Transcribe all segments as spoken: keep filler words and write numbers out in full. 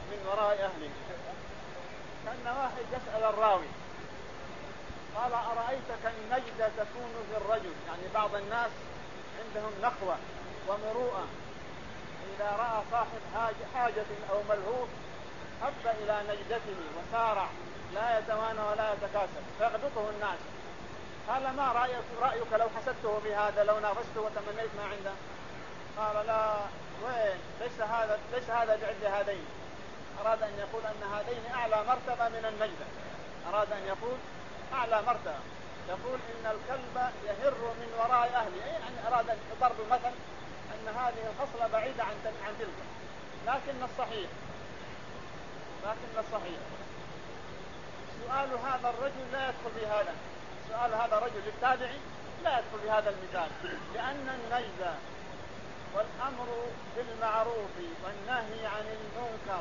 من وراء أهله. كان واحد يسأل الراوي قال أرأيتك النجدة تكون في الرجل، يعني بعض الناس عندهم نخوة ومروءة، إذا رأى صاحب حاجة أو ملهوف هب إلى نجدته وسارع لا يتوانى ولا يتكاسل فيغبطه الناس. قال ما رأيك, رأيك لو حسدته بهذا، لو نافسته وتمنيت ما عنده؟ قال لا، وين، ليس هذا ليس هذا بعد هذين. أراد أن يقول أن هذين أعلى مرتبة من النجدة، أراد أن يقول أعلى مرتبة. يقول إن الكلب يهر من وراء أهله، يعني أراد أن ضرب المثل أن هذه الخصلة بعيدة عن عن تلك. لكن الصحيح لكن الصحيح سؤال هذا الرجل لا يدخل في هذا، سؤال هذا الرجل التابعي لا يدخل في هذا المثال، لأن النجدة والأمر بالمعروف والنهي عن المنكر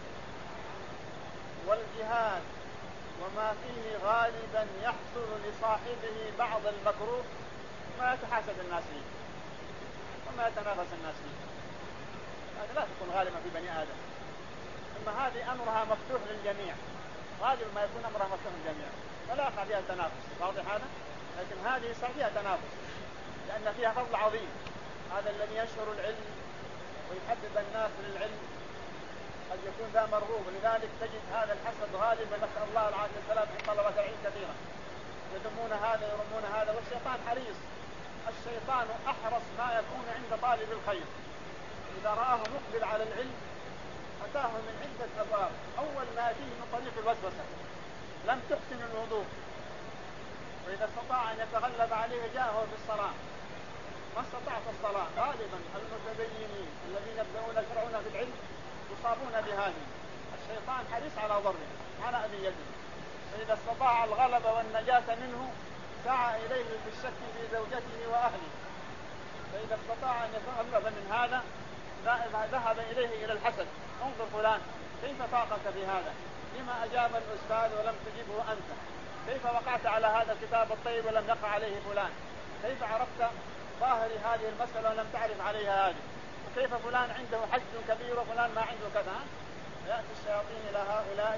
والجهاد وما فيه غالبا يحصل لصاحبه بعض المكروه ما يتحاسد الناس فيه وما يتنافس الناس فيه. هذا لا تكون غالبا في بني آدم. أما هذه أمرها مفتوح للجميع، غالبا ما يكون أمرها مفتوح للجميع فلا يقع فيها التنافس، واضح هذا؟ لكن هذه صار فيها تنافس لأن فيها فضل عظيم. هذا الذي ينشر العلم ويحبب الناس للعلم قد يكون ذا مرغوب، لذلك تجد هذا الحسد غالبا، نسأل الله العافية والسلام، عند طلبة العلم كثيرا يذمون هذا يرمون هذا، والشيطان حريص. الشيطان أحرص ما يكون عند طالب الخير، إذا رآه مقبل على العلم أتاه من عدة أبواب. أول ما يأتيه من طريق الوسوسة، لم تحسن الوضوء، وإذا استطاع أن يتغلب عليه جاءه في الصلاة، ما استطاع في الصلاة. غالبا المتدينين الذين يبدأون يشرعون في العلم يصابون بهذه. الشيطان حريص على ضره على أذيته، فإذا استطاع الغلبة والنجاة منه سعى إليه بالشك في زوجته وأهله، فإذا استطاع أن يتغلب من هذا ذهب إليه إلى الحسد. انظر فلان كيف فاقك بهذا، لما أجاب الأستاذ ولم تجبه أنت، كيف وقعت على هذا الكتاب الطيب ولم يقع عليه فلان، كيف عرفت ظاهر هذه المسألة ولم تعرف عليها هذه، وكيف فلان عنده حسد كبير وفلان ما عنده كذا. يأتي الشياطين إلى هؤلاء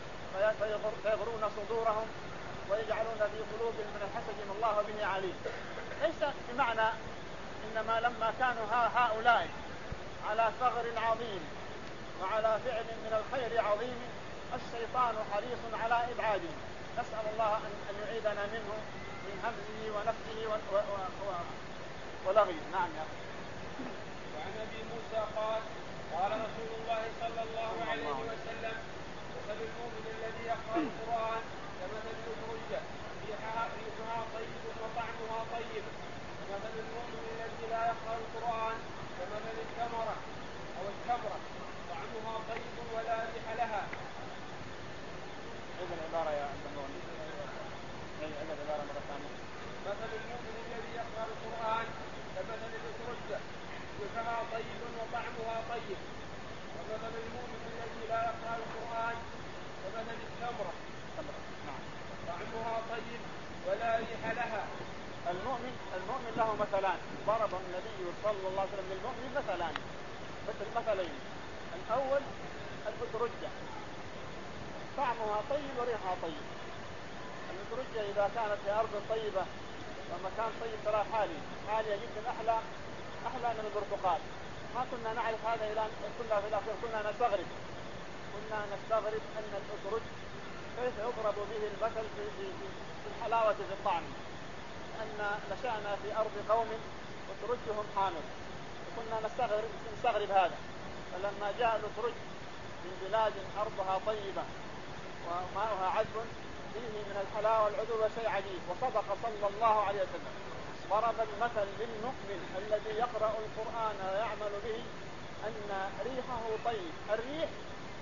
فيغرون صدورهم ويجعلون في قلوبهم من الحسد ما الله به عليم. ليس بمعنى، إنما لما كانوا هؤلاء على ثغر عظيم وعلى فعل من الخير عظيم الشيطان حريص على إبعاده. نسأل الله أن يعيدنا منه من همزه ونفسه ولغيه. نعم يا أخي. وعن أبي موسى قال قال رسول الله صلى الله عليه وسلم مثل المؤمن الذي يقرأ القرآن كمثل الأترجة ريحها طيب وطعمها طيب، ومثل المؤمن الذي لا يقرأ القرآن كمثل التمرة أو التمرة طعمها طيب ولا ريح لها. هذه العبارة يا أنتم هذه العبارة مرة ثانية. مثل المؤمن الذي يقرأ القرآن كمثل الأترجة ريحها طيب وطعمها طيب، ومثل المؤمن الذي لا يقرأ القرآن كمثل التمرة طعمها طيب ولا ريح لها. المؤمن المؤمن له مثلان ضرب النبي صلى الله عليه وسلم للمؤمن مثلان مثل مثلين. الأول الأترجة طعمها طيب وريحها طيب. الأترجة إذا كانت في أرض طيبة ومكان طيب ترى حالي حالية جدا أحلى أحلى من البرتقال. ما كنا نعرف هذا إلى كنا في الأخير كنا نستغرب كنا نستغرب أن الأترج كيف يضرب به المثل في, في, في الحلاوة في الطعم، أن نشأنا في أرض قوم أترجهم حامض، وكنا نستغرب, نستغرب هذا. فلما جاء الأترج من بلاد أرضها طيبة وماؤها عذب فيه من الحلاوة والعذوبة شيء عجيب. وصدق صلى الله عليه وسلم، ضرب المثل للمؤمن الذي يقرأ القرآن ويعمل به أن ريحه طيب. الريح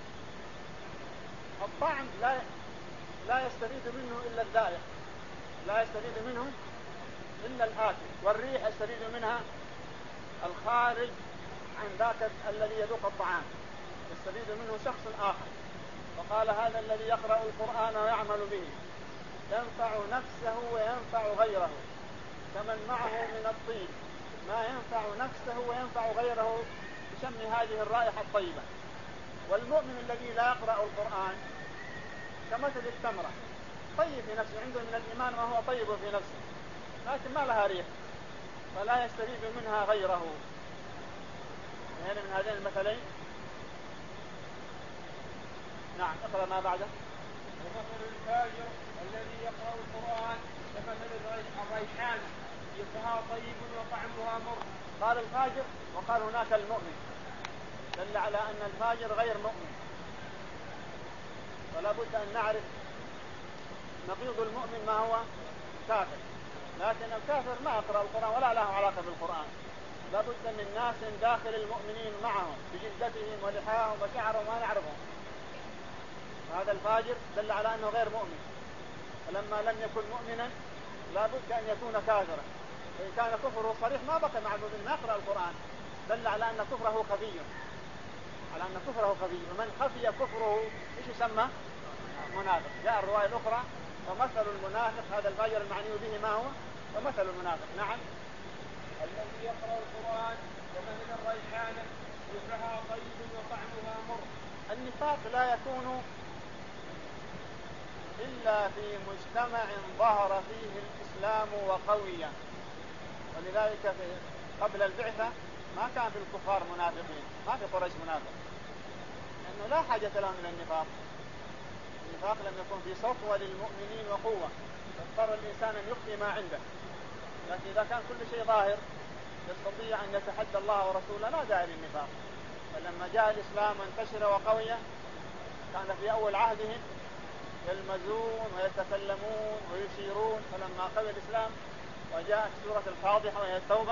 الطعم لا لا يستفيد منه إلا الذائق، لا يستفيد منه إلا الآكل، والريح يستفيد منها الخارج عن ذاك الذي يذوق الطعام، يستفيد منه شخص آخر. وقال هذا الذي يقرأ القرآن ويعمل به ينفع نفسه وينفع غيره كمن معه من الطيب ما ينفع نفسه وينفع غيره بشم هذه الرائحة الطيبة. والمؤمن الذي لا يقرأ القرآن كمثل التمرة، طيب في نفسه، عنده من الإيمان ما هو طيب في نفسه لكن ما لها ريح فلا يستفيد منها غيره. يعني من هذين المثلين. نعم اقرأ ما بعده. ومثل الفاجر الذي يقرأ القرآن كمثل الريحان ريحها طيب وطعمها مر. قال الفاجر وقال هناك المؤمن، دل على أن الفاجر غير مؤمن، فلا بد أن نعرف نقيض المؤمن ما هو كافر. لكن الكافر ما يقرأ القرآن ولا له علاقة بالقرآن، لا بد من ناس داخل المؤمنين معهم بجلدتهم ولحاهم وشعرهم ما نعرفهم. هذا الفاجر دل على أنه غير مؤمن، فلما لم يكن مؤمنا لا بد أن يكون كافرا، وإن كان كفره صريح ما بقى مع المؤمن ما يقرأ القرآن، دل على أن كفره خفي، على أن كفره خفي، ومن خفي كفره إيش يسمى؟ منافق. جاء الرواية الأخرى فمثل المنافق، هذا الفاجر المعني به ما هو؟ فمثل المنافق. نعم. الذي يقرأ القرآن كمثل الريحانة ريحها طيب وطعمها مر. النفاق لا يكون إلا في مجتمع ظهر فيه الإسلام وقويا، ولذلك في قبل البعثة ما كان في الكفار منافقين، ما في قريش منافق، لأنه لا حاجة لهم من النفاق. النفاق لم يكن في سطوة للمؤمنين وقوة، فاضطر الإنسان أن يخفي ما عنده. لكن إذا كان كل شيء ظاهر يستطيع أن يتحدى الله ورسوله لا داعي للنفاق. فلما جاء الإسلام وانتشر وقوية كان في أول عهدهم يلمزون ويتكلمون ويشيرون، فلما قوي الإسلام وجاءت سورة الفاضحة وهي التوبة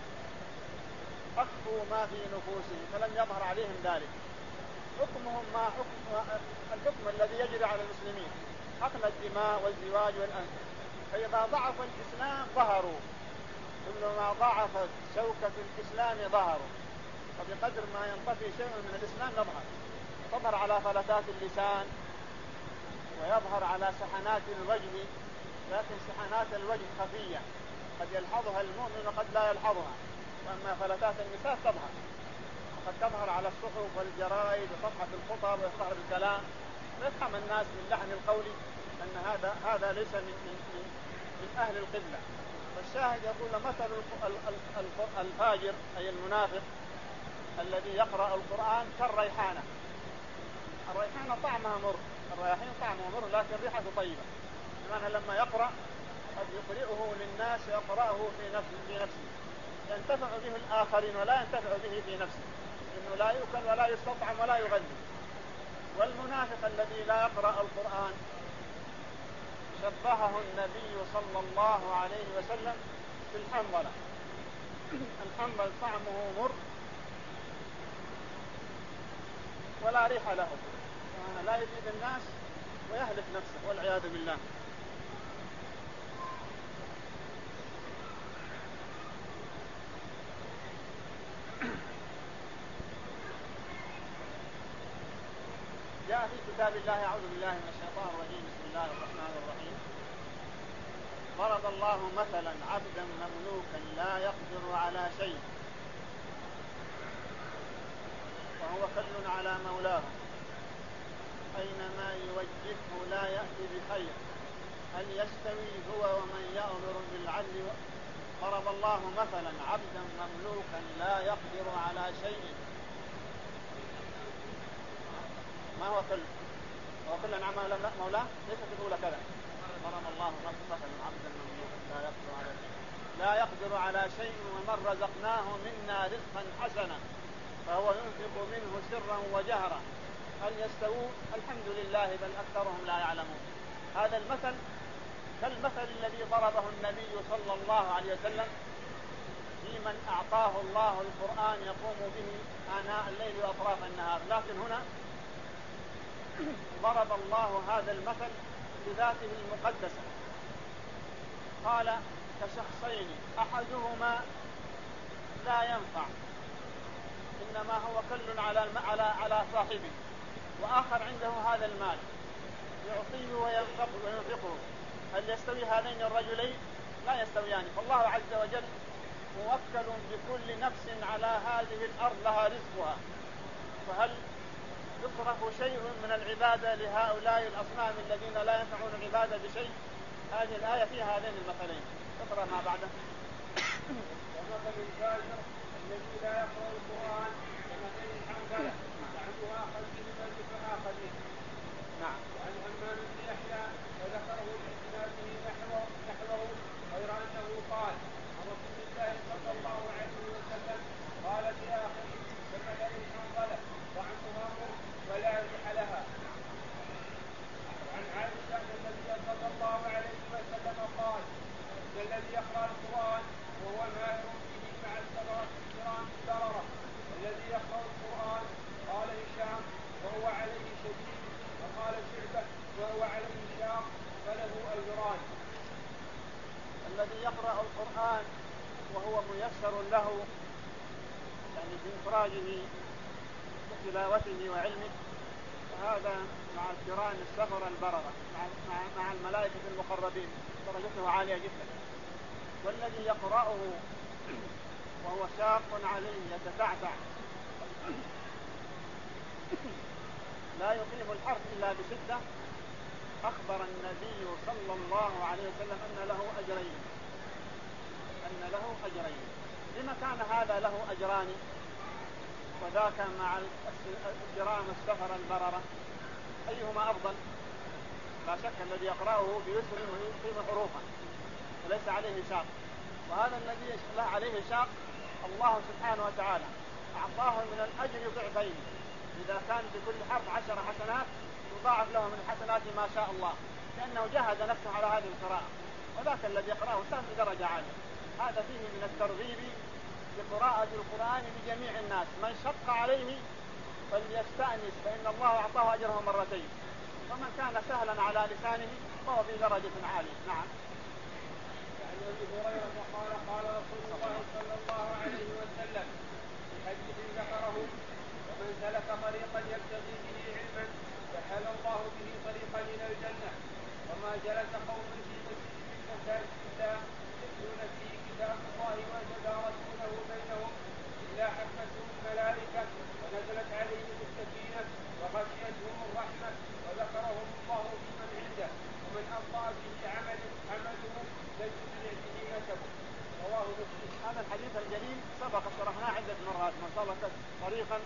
أخفوا ما في نفوسهم فلم يظهر عليهم ذلك. حكمهم ما حكم الحكم الذي يجري على المسلمين، حقن الدماء والزواج والأنف. فإذا ضعف الإسلام ظهروا، كلما ضعفت شوكة الإسلام ظهروا، فبقدر ما ينطفي شيء من الإسلام نظهر، تظهر على فلتات اللسان ويظهر على سحنات الوجه، لكن سحنات الوجه خفية قد يلحظها المؤمن وقد لا يلحظها، وأما فلتات النساء تظهر، وقد تظهر على الصحف والجرائد وصفحة الخطب ويظهر الكلام، ويفهم الناس من لحن القول أن هذا هذا ليس من, من, من, من أهل القبلة. فالشاهد يقول مثل الفاجر أي المنافق الذي يقرأ القرآن كالريحانة. الريحانة طعمها مر، الرياحين طعمها مر لكن ريحته طيبة، بمعنى لما يقرأ قد يقرئه للناس ويقرأه في نفسه, في نفسه ينتفع به الآخرين ولا ينتفع به في نفسه، إنه لا يؤكل ولا يستطعم ولا يغذي. والمنافق الذي لا يقرأ القرآن شبهه النبي صلى الله عليه وسلم في الحنظلة. الحنظل طعمه مر ولا ريح له، لا يفيد الناس ويهلك نفسه والعياذ بالله. جاء في كتاب الله أعوذ بالله من الشيطان الرجيم بسم الله الرحمن الرحيم ضرب الله مثلا عبدا مملوكا لا يقدر على شيء وهو كل على مولاه أينما يوجهه لا يأتي بخير هل يستوي هو ومن يأمر بالعدل. ضرب الله مثلا عبدا مملوكا لا يقدر على شيء. ما هو كل هو كل نعم مولاه ليس في الأولى كذا. ضرب الله مثلا عبدا مملوكا لا يقدر على شيء لا يقدر على شيء ومن رزقناه منا رزقا حسنا فهو ينفق منه سرا وجهرا هل يستوون. الحمد لله بل أكثرهم لا يعلمون. هذا المثل كالمثل الذي ضربه النبي صلى الله عليه وسلم في من أعطاه الله القرآن يقوم به آناء الليل وأطراف النهار. لكن هنا ضرب الله هذا المثل بذاته المقدسة، قال كشخصين أحدهما لا ينفع إنما هو كل على على على صاحبه، وآخر عنده هذا المال يعطيه وينفقه. هل يستوي هذين الرجلين؟ لا يستويان. فالله عز وجل موكل بكل نفس على هذه الأرض لها رزقها، فهل يصرف شيء من العبادة لهؤلاء الأصنام الذين لا ينفعون العبادة بشيء. هذه الآية فيها هذين المثلين. اقرأ ما بعده. ومثل الفاجر الذي لا يقرأ القرآن كمثل الحنظلة بعضها خلف وجهها خلف. نعم. وعن همام بن يحيى وذكره بإسناده نحوه نحوه غير أنه قال عن رسول الله صلى الله عليه وسلم قال في آخره كمثل الحنظلة بعضها مر ولا ريح لها. وعن عائشة أن النبي صلى الله عليه وسلم قال إن الذي يقرأ القرآن وهو ماهر به مع السبرة الكرام البررة الذي يقرأ القرآن قال هشام وهو عليه شديد وقال شعبة وهو عليه شاق فله أجران. الذي يقرأ القرآن وهو ميسر له يعني بإفراجه وتلاوته وعلمه وهذا مع الكرام السفر البررة مع, مع الملائكة المقربين درجته عالية جدا. والذي يقرأه وهو شاق عليه يتتعتع لا يقيم الحرف إلا بشدة أخبر النبي صلى الله عليه وسلم أن له أجرين أن له أجرين. لما كان هذا له أجران وذاك مع الكرام السفر البررة أيهما أفضل؟ لا شك الذي يقرأه بيسر ويقيم حروفا وليس عليه شاق. وهذا الذي لا عليه شاق الله سبحانه وتعالى أعطاه من الأجر ضعفين. إذا كان بكل حرف عشر حسنات يضاعف له من الحسنات ما شاء الله لأنه جهد نفسه على هذه القراءة. وذاك الذي يقرأه سهل بدرجة عالية. هذا فيه من الترغيب بقراءة القرآن لجميع الناس. من شق عليه فليستأنس فإن الله أعطاه أجره مرتين. ومن كان سهلا على لسانه فهو في درجة عالية. نعم. عن ابي هريره قال قال رسول الله صلى الله عليه وسلم في حديث ذكره ومن سلك طريقا يبتغي به علما سهل الله به طريقا الى الجنه. وما جلس قوم في مسجد من مساجد الله يتلون فيه كتاب الله ويتدارسونه بينهم الا حفتهم الملائكه ونزلت عليهم السكينه وغشيتهم الرحمه وذكرهم الله في من عنده ومن اخطا به عمل عمله لن يسرع به نسبه. رواه مسلم. هذا الحديث الجليل سبق شرحناه عدة مرات. من سلك طريقا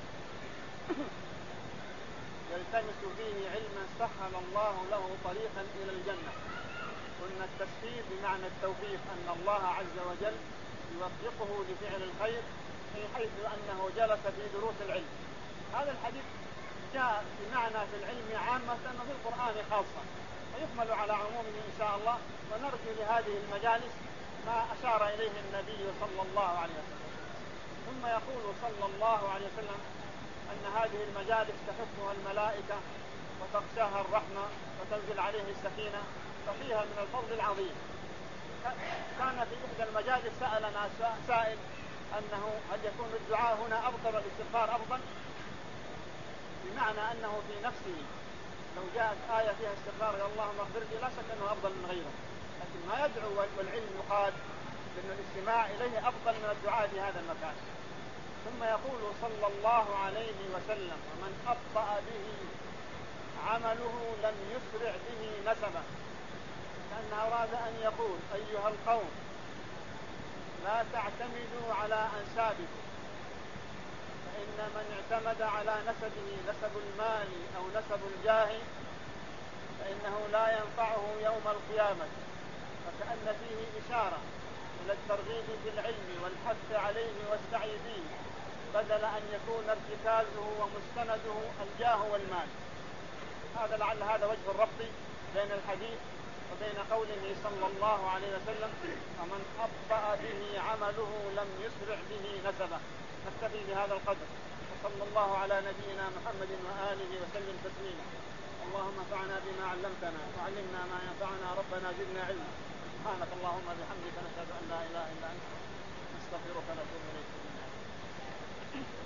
يلتمس فيه علما سهل الله له طريقا إلى الجنة. قلنا التسهيل بمعنى التوفيق أن الله عز وجل يوفقه لفعل الخير في حيث أنه جلس في دروس العلم. هذا الحديث جاء بمعنى في العلم عامة أنه في القرآن خاصة ويحمل على عمومه إن شاء الله. ونرجو لهذه المجالس ما أشار إليه النبي صلى الله عليه وسلم. ثم يقول صلى الله عليه وسلم أن هذه المجالس تحفها الملائكة وتغشاها الرحمة وتنزل عليه السكينة ففيها من الفضل العظيم. كان في إحدى المجالس سألنا سائل أنه هل يكون الدعاء هنا أفضل والاستغفار أفضل؟ بمعنى أنه في نفسه لو جاءت آية فيها استغفار يا اللهم اغفر لي لا شك أنه أفضل من غيره. لكن ما يدعو والعلم يقال لأن الاستماع إليه أفضل من الدعاء في هذا المكان. ثم يقول صلى الله عليه وسلم ومن أبطأ به عمله لم يسرع به نسبه. كأنه أراد أن يقول أيها القوم لا تعتمدوا على أنسابكم فإن من اعتمد على نسبه نسب المال أو نسب الجاه فإنه لا ينفعه يوم القيامة. فكأن فيه إشارة إلى الترغيب في العلم والحث عليه والسعي فيه بدل أن يكون ارتكازه ومستنده الجاه والمال. هذا لعل هذا وجه الربط بين الحديث وبين قوله صلى الله عليه وسلم ومن أبطأ به عمله لم يسرع به نسبه. نكتفي بهذا القدر وصلى الله على نبينا محمد وآله وسلم تسليما. اللهم انفعنا بما علمتنا وعلمنا ما ينفعنا ربنا زدنا علما. سبحانك اللهم بحمدك نشهد أن لا إله إلا أنت نستغفرك ونتوب إليك.